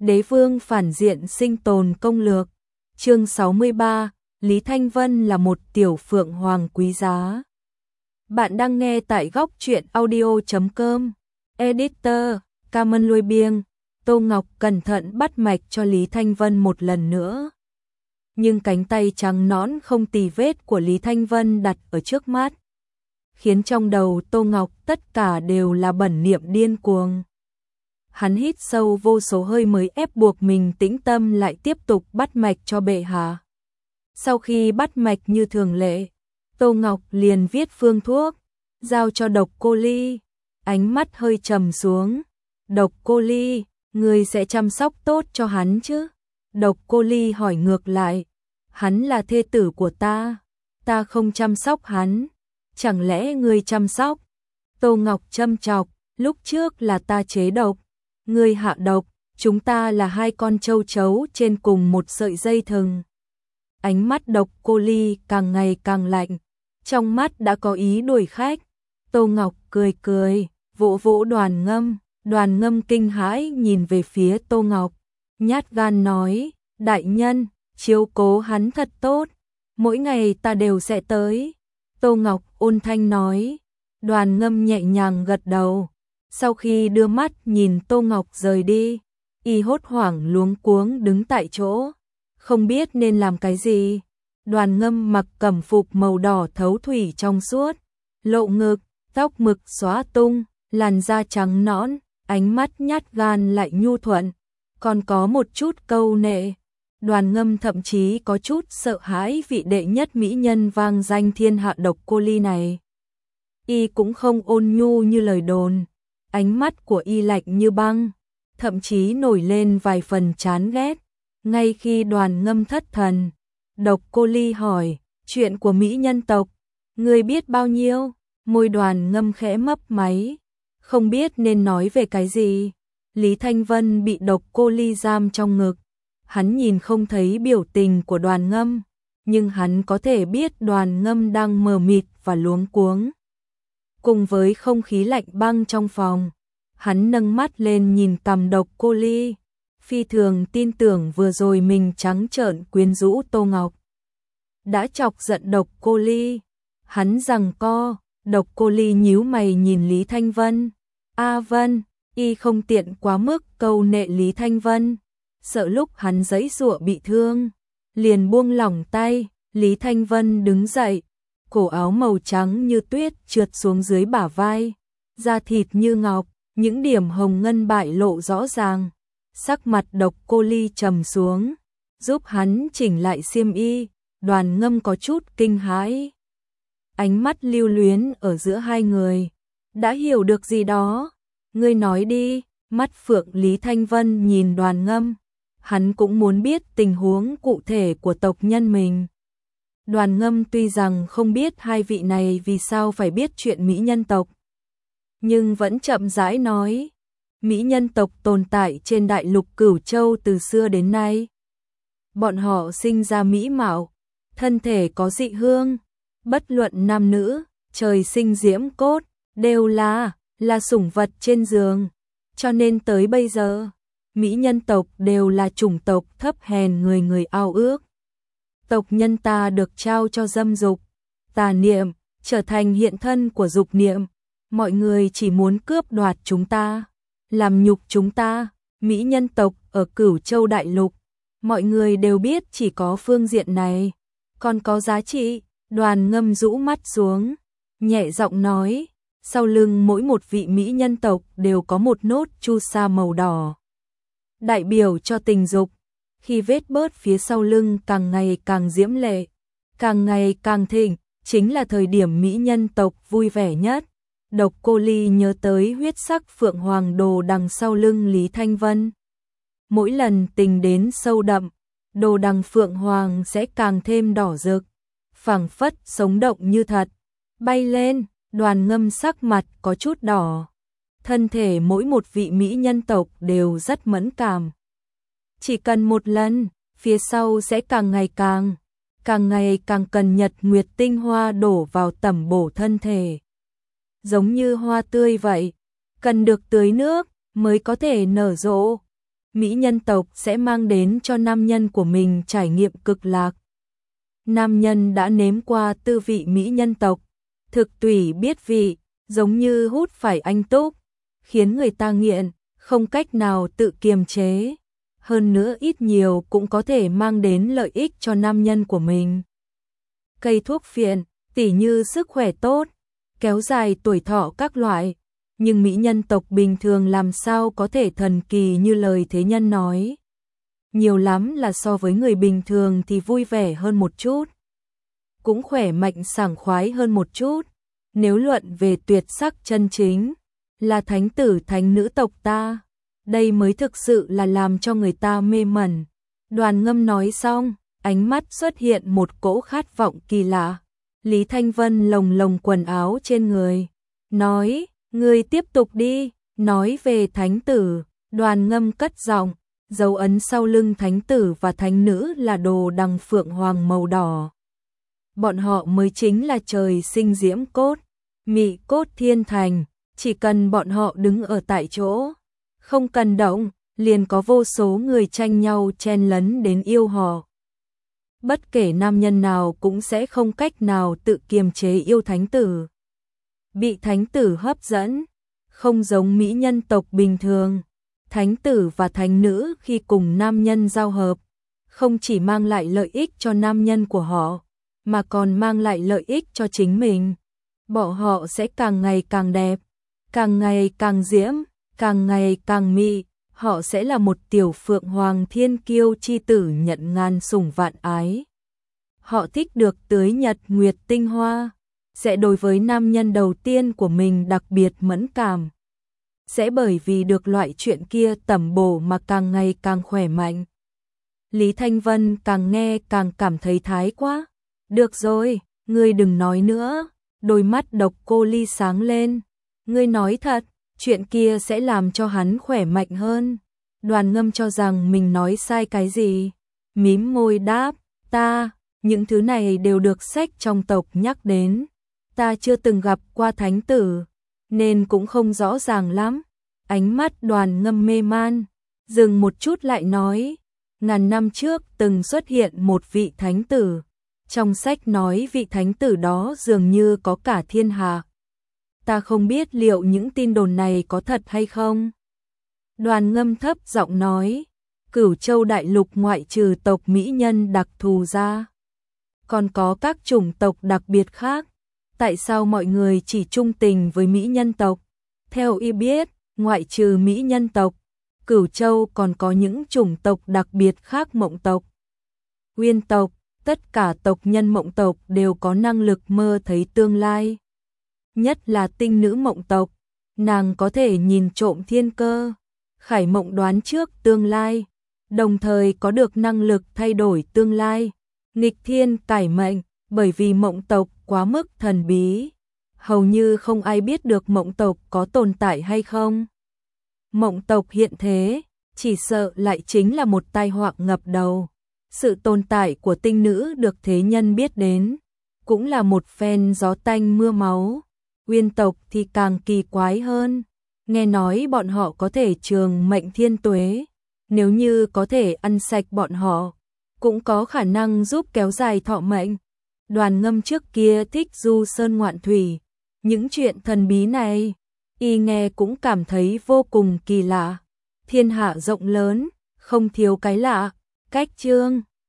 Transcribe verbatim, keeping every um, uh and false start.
Đế vương phản diện sinh tồn công lược. Chương sáu mươi ba, Lý Thanh Vân là một tiểu phượng hoàng quý giá. Bạn đang nghe tại góc truyện audio chấm com. Editor, Camân Lôi Biêng. Tô Ngọc cẩn thận bắt mạch cho Lý Thanh Vân một lần nữa. Nhưng cánh tay trắng nõn không tì vết của Lý Thanh Vân đặt ở trước mắt, khiến trong đầu Tô Ngọc tất cả đều là bẩn niệm điên cuồng. Hắn hít sâu vô số hơi mới ép buộc mình tĩnh tâm lại tiếp tục bắt mạch cho bệ hạ. Sau khi bắt mạch như thường lệ, Tô Ngọc liền viết phương thuốc, giao cho Độc Cô Ly, ánh mắt hơi trầm xuống. Độc Cô Ly, người sẽ chăm sóc tốt cho hắn chứ? Độc Cô Ly hỏi ngược lại, hắn là thê tử của ta, ta không chăm sóc hắn, chẳng lẽ ngươi chăm sóc? Tô Ngọc châm chọc, lúc trước là ta chế độc, ngươi hạ độc, chúng ta là hai con châu chấu trên cùng một sợi dây thừng. Ánh mắt Độc Cô Ly càng ngày càng lạnh, trong mắt đã có ý đuổi khách. Tô Ngọc cười cười, vỗ vỗ Đoàn Ngâm, Đoàn Ngâm kinh hãi nhìn về phía Tô Ngọc, nhát gan nói, đại nhân, chiếu cố hắn thật tốt, mỗi ngày ta đều sẽ tới. Tô Ngọc ôn thanh nói. Đoàn Ngâm nhẹ nhàng gật đầu. Sau khi đưa mắt nhìn Tô Ngọc rời đi, y hốt hoảng luống cuống đứng tại chỗ, không biết nên làm cái gì. Đoàn Ngâm mặc cẩm phục màu đỏ thấu thủy trong suốt, lộ ngực, tóc mực xóa tung, làn da trắng nõn, ánh mắt nhát gan lại nhu thuận, còn có một chút câu nệ. Đoàn Ngâm thậm chí có chút sợ hãi vị đệ nhất mỹ nhân vang danh thiên hạ Độc Cô Ly này. Y cũng không ôn nhu như lời đồn, ánh mắt của y lạnh như băng, thậm chí nổi lên vài phần chán ghét. Ngay khi Đoàn Ngâm thất thần, Độc Cô Ly hỏi, chuyện của mỹ nhân tộc, ngươi biết bao nhiêu? Môi Đoàn Ngâm khẽ mấp máy, không biết nên nói về cái gì. Lý Thanh Vân bị Độc Cô Ly giam trong ngực, hắn nhìn không thấy biểu tình của Đoàn Ngâm, nhưng hắn có thể biết Đoàn Ngâm đang mờ mịt và luống cuống. Cùng với không khí lạnh băng trong phòng, hắn nâng mắt lên nhìn cằm Độc Cô Ly, phi thường tin tưởng vừa rồi mình trắng trợn quyến rũ Tô Ngọc đã chọc giận Độc Cô Ly. Hắn giằng co. Độc Cô Ly nhíu mày nhìn Lý Thanh Vân. A Vân, y không tiện quá mức câu nệ Lý Thanh Vân, sợ lúc hắn giãy giụa bị thương, liền buông lỏng tay. Lý Thanh Vân đứng dậy, cổ áo màu trắng như tuyết trượt xuống dưới bả vai, da thịt như ngọc, những điểm hồng ngân bại lộ rõ ràng. Sắc mặt Độc Cô Ly trầm xuống, giúp hắn chỉnh lại xiêm y. Đoàn Ngâm có chút kinh hãi, ánh mắt lưu luyến ở giữa hai người. Đã hiểu được gì đó? Ngươi nói đi. Mắt phượng Lý Thanh Vân nhìn Đoàn Ngâm, hắn cũng muốn biết tình huống cụ thể của tộc nhân mình. Đoàn Ngâm tuy rằng không biết hai vị này vì sao phải biết chuyện mỹ nhân tộc, nhưng vẫn chậm rãi nói, mỹ nhân tộc tồn tại trên đại lục Cửu Châu từ xưa đến nay. Bọn họ sinh ra mỹ mạo, thân thể có dị hương, bất luận nam nữ, trời sinh diễm cốt, đều là, là sủng vật trên giường. Cho nên tới bây giờ, mỹ nhân tộc đều là chủng tộc thấp hèn người người ao ước. Tộc nhân ta được trao cho dâm dục, tà niệm, trở thành hiện thân của dục niệm. Mọi người chỉ muốn cướp đoạt chúng ta, làm nhục chúng ta. Mỹ nhân tộc ở Cửu Châu đại lục, mọi người đều biết chỉ có phương diện này còn có giá trị. Đoàn Ngâm rũ mắt xuống, nhẹ giọng nói, sau lưng mỗi một vị mỹ nhân tộc đều có một nốt chu sa màu đỏ, đại biểu cho tình dục. Khi vết bớt phía sau lưng càng ngày càng diễm lệ, càng ngày càng thịnh, chính là thời điểm mỹ nhân tộc vui vẻ nhất. Độc Cô Ly nhớ tới huyết sắc phượng hoàng đồ đằng sau lưng Lý Thanh Vân. Mỗi lần tình đến sâu đậm, đồ đằng phượng hoàng sẽ càng thêm đỏ rực, phảng phất sống động như thật. Bay lên. Đoàn Ngâm sắc mặt có chút đỏ. Thân thể mỗi một vị mỹ nhân tộc đều rất mẫn cảm. Chỉ cần một lần, phía sau sẽ càng ngày càng, càng ngày càng cần nhật nguyệt tinh hoa đổ vào tẩm bổ thân thể. Giống như hoa tươi vậy, cần được tưới nước mới có thể nở rộ. mỹ nhân tộc sẽ mang đến cho nam nhân của mình trải nghiệm cực lạc. Nam nhân đã nếm qua tư vị mỹ nhân tộc, thực tùy biết vị, giống như hút phải anh túc, khiến người ta nghiện, không cách nào tự kiềm chế. Hơn nữa ít nhiều cũng có thể mang đến lợi ích cho nam nhân của mình. Cây thuốc phiện, tỉ như sức khỏe tốt, kéo dài tuổi thọ các loại, nhưng mỹ nhân tộc bình thường làm sao có thể thần kỳ như lời thế nhân nói. Nhiều lắm là so với người bình thường thì vui vẻ hơn một chút, cũng khỏe mạnh sảng khoái hơn một chút. Nếu luận về tuyệt sắc chân chính, là thánh tử thánh nữ tộc ta, đây mới thực sự là làm cho người ta mê mẩn. Đoàn Ngâm nói xong, ánh mắt xuất hiện một cỗ khát vọng kỳ lạ. Lý Thanh Vân lồng lồng quần áo trên người, nói, ngươi tiếp tục đi. Nói về thánh tử, Đoàn Ngâm cất giọng, dấu ấn sau lưng thánh tử và thánh nữ là đồ đằng phượng hoàng màu đỏ. Bọn họ mới chính là trời sinh diễm cốt, mị cốt thiên thành, chỉ cần bọn họ đứng ở tại chỗ, không cần động, liền có vô số người tranh nhau chen lấn đến yêu họ. Bất kể nam nhân nào cũng sẽ không cách nào tự kiềm chế yêu thánh tử. Bị thánh tử hấp dẫn, không giống mỹ nhân tộc bình thường. Thánh tử và thánh nữ khi cùng nam nhân giao hợp, không chỉ mang lại lợi ích cho nam nhân của họ, mà còn mang lại lợi ích cho chính mình. Bọn họ sẽ càng ngày càng đẹp, càng ngày càng diễm, càng ngày càng mị. Họ sẽ là một tiểu phượng hoàng thiên kiêu chi tử nhận ngàn sủng vạn ái. Họ thích được tưới nhật nguyệt tinh hoa, sẽ đối với nam nhân đầu tiên của mình đặc biệt mẫn cảm. Sẽ bởi vì được loại chuyện kia tẩm bổ mà càng ngày càng khỏe mạnh. Lý Thanh Vân càng nghe càng cảm thấy thái quá. Được rồi, ngươi đừng nói nữa. Đôi mắt độc cô Ly sáng lên. Ngươi nói thật, chuyện kia sẽ làm cho hắn khỏe mạnh hơn. Đoàn Ngâm cho rằng mình nói sai cái gì. Mím môi đáp, ta, những thứ này đều được sách trong tộc nhắc đến. Ta chưa từng gặp qua thánh tử, nên cũng không rõ ràng lắm. Ánh mắt Đoàn Ngâm mê man, dừng một chút lại nói, ngàn năm trước từng xuất hiện một vị thánh tử. Trong sách nói vị thánh tử đó dường như có cả thiên hạ. Ta không biết liệu những tin đồn này có thật hay không. Đoàn Ngâm thấp giọng nói, Cửu Châu đại lục ngoại trừ tộc mỹ nhân đặc thù ra, còn có các chủng tộc đặc biệt khác. Tại sao mọi người chỉ trung tình với mỹ nhân tộc? Theo y biết, ngoại trừ mỹ nhân tộc, Cửu Châu còn có những chủng tộc đặc biệt khác. Mộng tộc, Uyên tộc, tất cả tộc nhân mộng tộc đều có năng lực mơ thấy tương lai. Nhất là tinh nữ mộng tộc, nàng có thể nhìn trộm thiên cơ, khải mộng đoán trước tương lai, đồng thời có được năng lực thay đổi tương lai, nghịch thiên cải mệnh. Bởi vì mộng tộc quá mức thần bí, hầu như không ai biết được mộng tộc có tồn tại hay không. Mộng tộc hiện thế, chỉ sợ lại chính là một tai họa ngập đầu. Sự tồn tại của tinh nữ được thế nhân biết đến, cũng là một phen gió tanh mưa máu. Uyên tộc thì càng kỳ quái hơn, nghe nói bọn họ có thể trường mệnh thiên tuế, nếu như có thể ăn sạch bọn họ, cũng có khả năng giúp kéo dài thọ mệnh. Đoàn Ngâm trước kia thích du sơn ngoạn thủy, những chuyện thần bí này, y nghe cũng cảm thấy vô cùng kỳ lạ. Thiên hạ rộng lớn, không thiếu cái lạ. Cách chương